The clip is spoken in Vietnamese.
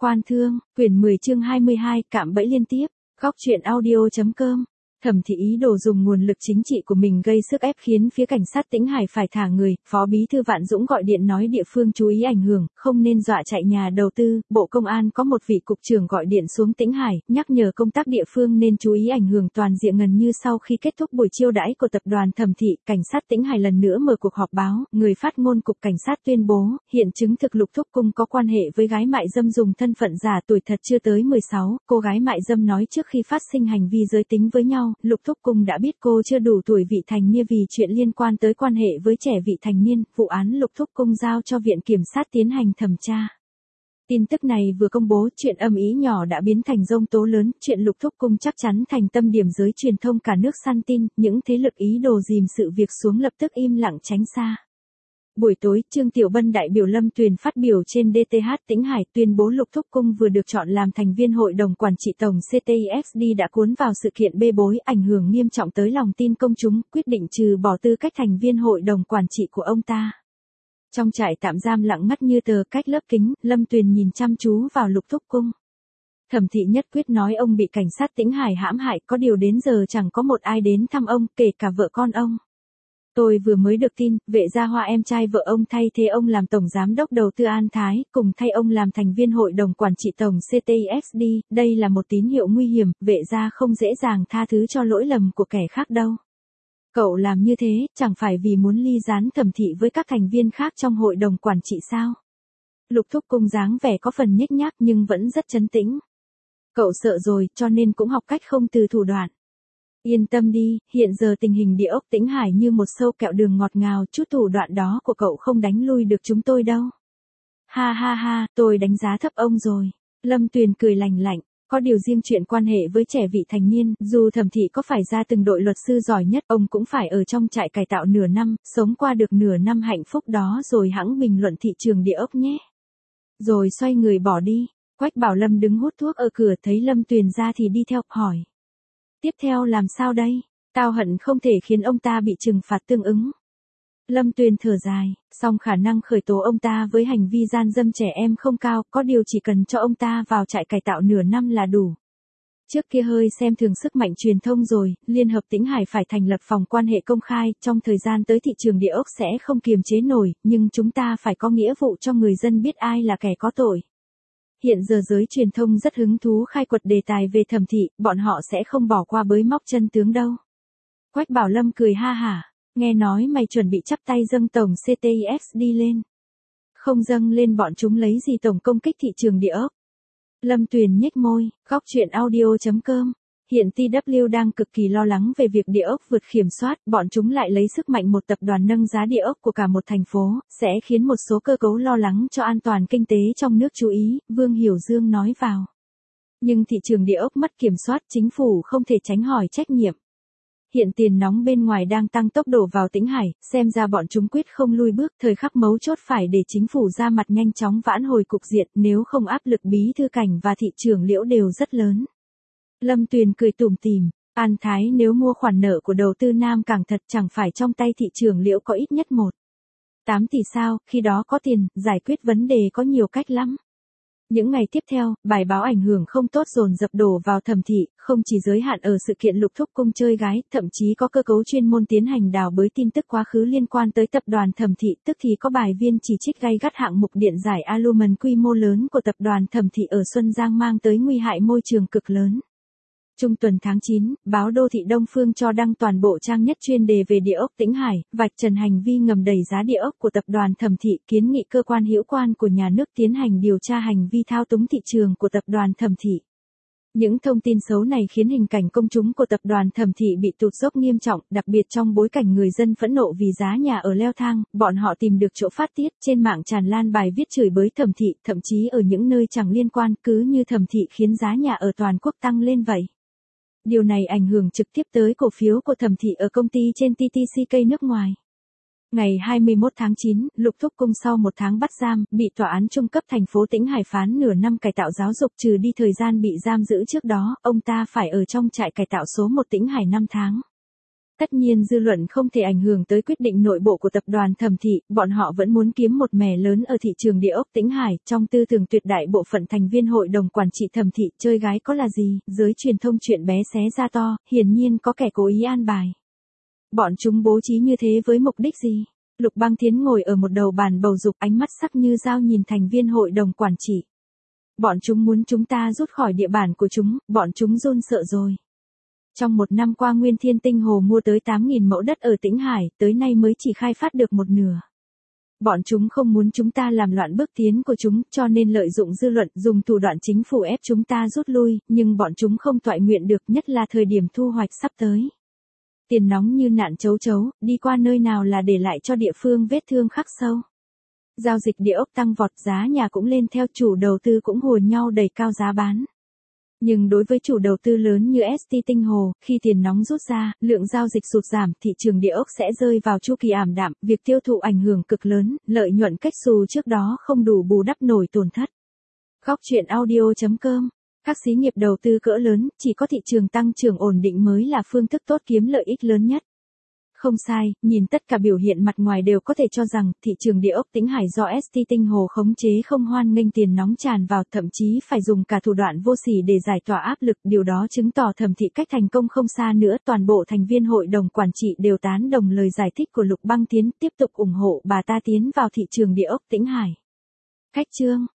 Quan Thương, quyển 10 chương 22, cạm bẫy liên tiếp, góc truyện audio.com. Thẩm Thị ý đồ dùng nguồn lực chính trị của mình gây sức ép khiến phía cảnh sát Tĩnh Hải phải thả người, Phó Bí thư Vạn Dũng gọi điện nói địa phương chú ý ảnh hưởng, không nên dọa chạy nhà đầu tư. Bộ Công an có một vị cục trưởng gọi điện xuống Tĩnh Hải, nhắc nhở công tác địa phương nên chú ý ảnh hưởng toàn diện. Gần như sau khi kết thúc buổi chiêu đãi của tập đoàn Thẩm Thị, cảnh sát Tĩnh Hải lần nữa mở cuộc họp báo, người phát ngôn cục cảnh sát tuyên bố, hiện chứng thực Lục Thúc Cung có quan hệ với gái mại dâm dùng thân phận giả tuổi thật chưa tới 16, cô gái mại dâm nói trước khi phát sinh hành vi giới tính với nhau, Lục Thúc Cung đã biết cô chưa đủ tuổi vị thành niên vì chuyện liên quan tới quan hệ với trẻ vị thành niên, vụ án Lục Thúc Cung giao cho Viện Kiểm sát tiến hành thẩm tra. Tin tức này vừa công bố, chuyện âm ý nhỏ đã biến thành giông tố lớn, chuyện Lục Thúc Cung chắc chắn thành tâm điểm giới truyền thông cả nước săn tin, những thế lực ý đồ dìm sự việc xuống lập tức im lặng tránh xa. Buổi tối, Trương Tiểu Bân đại biểu Lâm Tuyền phát biểu trên DTH Tĩnh Hải tuyên bố Lục Thúc Cung vừa được chọn làm thành viên Hội đồng Quản trị Tổng CTIXD đã cuốn vào sự kiện bê bối ảnh hưởng nghiêm trọng tới lòng tin công chúng, quyết định trừ bỏ tư cách thành viên Hội đồng Quản trị của ông ta. Trong trại tạm giam lặng ngắt như tờ cách lớp kính, Lâm Tuyền nhìn chăm chú vào Lục Thúc Cung. Thẩm Thị nhất quyết nói ông bị cảnh sát Tĩnh Hải hãm hại, có điều đến giờ chẳng có một ai đến thăm ông, kể cả vợ con ông. Tôi vừa mới được tin, Vệ Gia Hoa em trai vợ ông thay thế ông làm Tổng Giám đốc Đầu tư An Thái, cùng thay ông làm thành viên Hội đồng Quản trị Tổng CTIXD, đây là một tín hiệu nguy hiểm, Vệ Gia không dễ dàng tha thứ cho lỗi lầm của kẻ khác đâu. Cậu làm như thế, chẳng phải vì muốn ly gián Thẩm Thị với các thành viên khác trong Hội đồng Quản trị sao? Lục Thúc Cung dáng vẻ có phần nhếch nhác nhưng vẫn rất trấn tĩnh. Cậu sợ rồi, cho nên cũng học cách không từ thủ đoạn. Yên tâm đi, hiện giờ tình hình địa ốc Tĩnh Hải như một sâu kẹo đường ngọt ngào, chút thủ đoạn đó của cậu không đánh lui được chúng tôi đâu. Ha ha ha, tôi đánh giá thấp ông rồi. Lâm Tuyền cười lành lạnh, có điều riêng chuyện quan hệ với trẻ vị thành niên, dù Thẩm Thị có phải ra từng đội luật sư giỏi nhất, ông cũng phải ở trong trại cải tạo nửa năm, sống qua được nửa năm hạnh phúc đó rồi hẵng bình luận thị trường địa ốc nhé. Rồi xoay người bỏ đi, Quách Bảo Lâm đứng hút thuốc ở cửa thấy Lâm Tuyền ra thì đi theo, hỏi. Tiếp theo làm sao đây? Tao hận không thể khiến ông ta bị trừng phạt tương ứng. Lâm Tuyền thở dài, song khả năng khởi tố ông ta với hành vi gian dâm trẻ em không cao, có điều chỉ cần cho ông ta vào trại cải tạo nửa năm là đủ. Trước kia hơi xem thường sức mạnh truyền thông rồi, Liên hợp Tĩnh Hải phải thành lập phòng quan hệ công khai, trong thời gian tới thị trường địa ốc sẽ không kiềm chế nổi, nhưng chúng ta phải có nghĩa vụ cho người dân biết ai là kẻ có tội. Hiện giờ giới truyền thông rất hứng thú khai quật đề tài về Thẩm Thị, bọn họ sẽ không bỏ qua bới móc chân tướng đâu. Quách Bảo Lâm cười ha hả, nghe nói mày chuẩn bị chắp tay dâng tổng CTIXD lên. Không dâng lên bọn chúng lấy gì tổng công kích thị trường địa ốc. Lâm Tuyền nhếch môi, góc truyện audio.com. Hiện TW đang cực kỳ lo lắng về việc địa ốc vượt kiểm soát, bọn chúng lại lấy sức mạnh một tập đoàn nâng giá địa ốc của cả một thành phố, sẽ khiến một số cơ cấu lo lắng cho an toàn kinh tế trong nước chú ý, Vương Hiểu Dương nói vào. Nhưng thị trường địa ốc mất kiểm soát, chính phủ không thể tránh hỏi trách nhiệm. Hiện tiền nóng bên ngoài đang tăng tốc độ vào Tĩnh Hải, xem ra bọn chúng quyết không lui bước, thời khắc mấu chốt phải để chính phủ ra mặt nhanh chóng vãn hồi cục diện, nếu không áp lực Bí thư Cảnh và thị trưởng Liễu đều rất lớn. Lâm Tuyền cười tủm tỉm, An Thái nếu mua khoản nợ của đầu tư Nam Cảng thật chẳng phải trong tay thị trưởng Liễu có ít nhất 1,8 tỷ sao, khi đó có tiền, giải quyết vấn đề có nhiều cách lắm. Những ngày tiếp theo, bài báo ảnh hưởng không tốt dồn dập đổ vào Thẩm Thị, không chỉ giới hạn ở sự kiện Lục Thúc Cung chơi gái, thậm chí có cơ cấu chuyên môn tiến hành đào bới tin tức quá khứ liên quan tới tập đoàn Thẩm Thị, tức thì có bài viên chỉ trích gay gắt hạng mục điện giải alumen quy mô lớn của tập đoàn Thẩm Thị ở Xuân Giang mang tới nguy hại môi trường cực lớn. Trung tuần tháng 9, báo Đô thị Đông Phương cho đăng toàn bộ trang nhất chuyên đề về địa ốc Tĩnh Hải, vạch trần hành vi ngầm đẩy giá địa ốc của tập đoàn Thẩm Thị, kiến nghị cơ quan hữu quan của nhà nước tiến hành điều tra hành vi thao túng thị trường của tập đoàn Thẩm Thị. Những thông tin xấu này khiến hình cảnh công chúng của tập đoàn Thẩm Thị bị tụt dốc nghiêm trọng, đặc biệt trong bối cảnh người dân phẫn nộ vì giá nhà ở leo thang, bọn họ tìm được chỗ phát tiết, trên mạng tràn lan bài viết chửi bới Thẩm Thị, thậm chí ở những nơi chẳng liên quan, cứ như Thẩm Thị khiến giá nhà ở toàn quốc tăng lên vậy. Điều này ảnh hưởng trực tiếp tới cổ phiếu của Thẩm Thị ở công ty trên TTCK nước ngoài. Ngày 21 tháng 9, Lục Thúc Cung sau một tháng bắt giam, bị tòa án trung cấp thành phố Tĩnh Hải phán nửa năm cải tạo giáo dục trừ đi thời gian bị giam giữ trước đó, ông ta phải ở trong trại cải tạo số 1 Tĩnh Hải 5 tháng. Tất nhiên dư luận không thể ảnh hưởng tới quyết định nội bộ của tập đoàn Thẩm Thị, bọn họ vẫn muốn kiếm một mẻ lớn ở thị trường địa ốc Tĩnh Hải, trong tư tưởng tuyệt đại bộ phận thành viên hội đồng quản trị Thẩm Thị, chơi gái có là gì, giới truyền thông chuyện bé xé ra to, hiển nhiên có kẻ cố ý an bài. Bọn chúng bố trí như thế với mục đích gì? Lục Băng Thiến ngồi ở một đầu bàn bầu dục, ánh mắt sắc như dao nhìn thành viên hội đồng quản trị. Bọn chúng muốn chúng ta rút khỏi địa bàn của chúng, bọn chúng run sợ rồi. Trong một năm qua Nguyên Thiên Tinh Hồ mua tới 8.000 mẫu đất ở Tĩnh Hải, tới nay mới chỉ khai phát được một nửa. Bọn chúng không muốn chúng ta làm loạn bước tiến của chúng, cho nên lợi dụng dư luận, dùng thủ đoạn chính phủ ép chúng ta rút lui, nhưng bọn chúng không toại nguyện được, nhất là thời điểm thu hoạch sắp tới. Tiền nóng như nạn chấu chấu, đi qua nơi nào là để lại cho địa phương vết thương khắc sâu. Giao dịch địa ốc tăng vọt, giá nhà cũng lên theo, chủ đầu tư cũng hùa nhau đẩy cao giá bán. Nhưng đối với chủ đầu tư lớn như ST Tinh Hồ, khi tiền nóng rút ra, lượng giao dịch sụt giảm, thị trường địa ốc sẽ rơi vào chu kỳ ảm đạm, việc tiêu thụ ảnh hưởng cực lớn, lợi nhuận cách xù trước đó không đủ bù đắp nổi tổn thất. Góc chuyện audio.com. Các xí nghiệp đầu tư cỡ lớn, chỉ có thị trường tăng trưởng ổn định mới là phương thức tốt kiếm lợi ích lớn nhất. Không sai, nhìn tất cả biểu hiện mặt ngoài đều có thể cho rằng thị trường địa ốc Tĩnh Hải do ST Tinh Hồ khống chế không hoan nghênh tiền nóng tràn vào, thậm chí phải dùng cả thủ đoạn vô sỉ để giải tỏa áp lực, điều đó chứng tỏ Thẩm Thị cách thành công không xa nữa. Toàn bộ thành viên hội đồng quản trị đều tán đồng lời giải thích của Lục Băng Thiến, tiếp tục ủng hộ bà ta tiến vào thị trường địa ốc Tĩnh Hải. Khách chương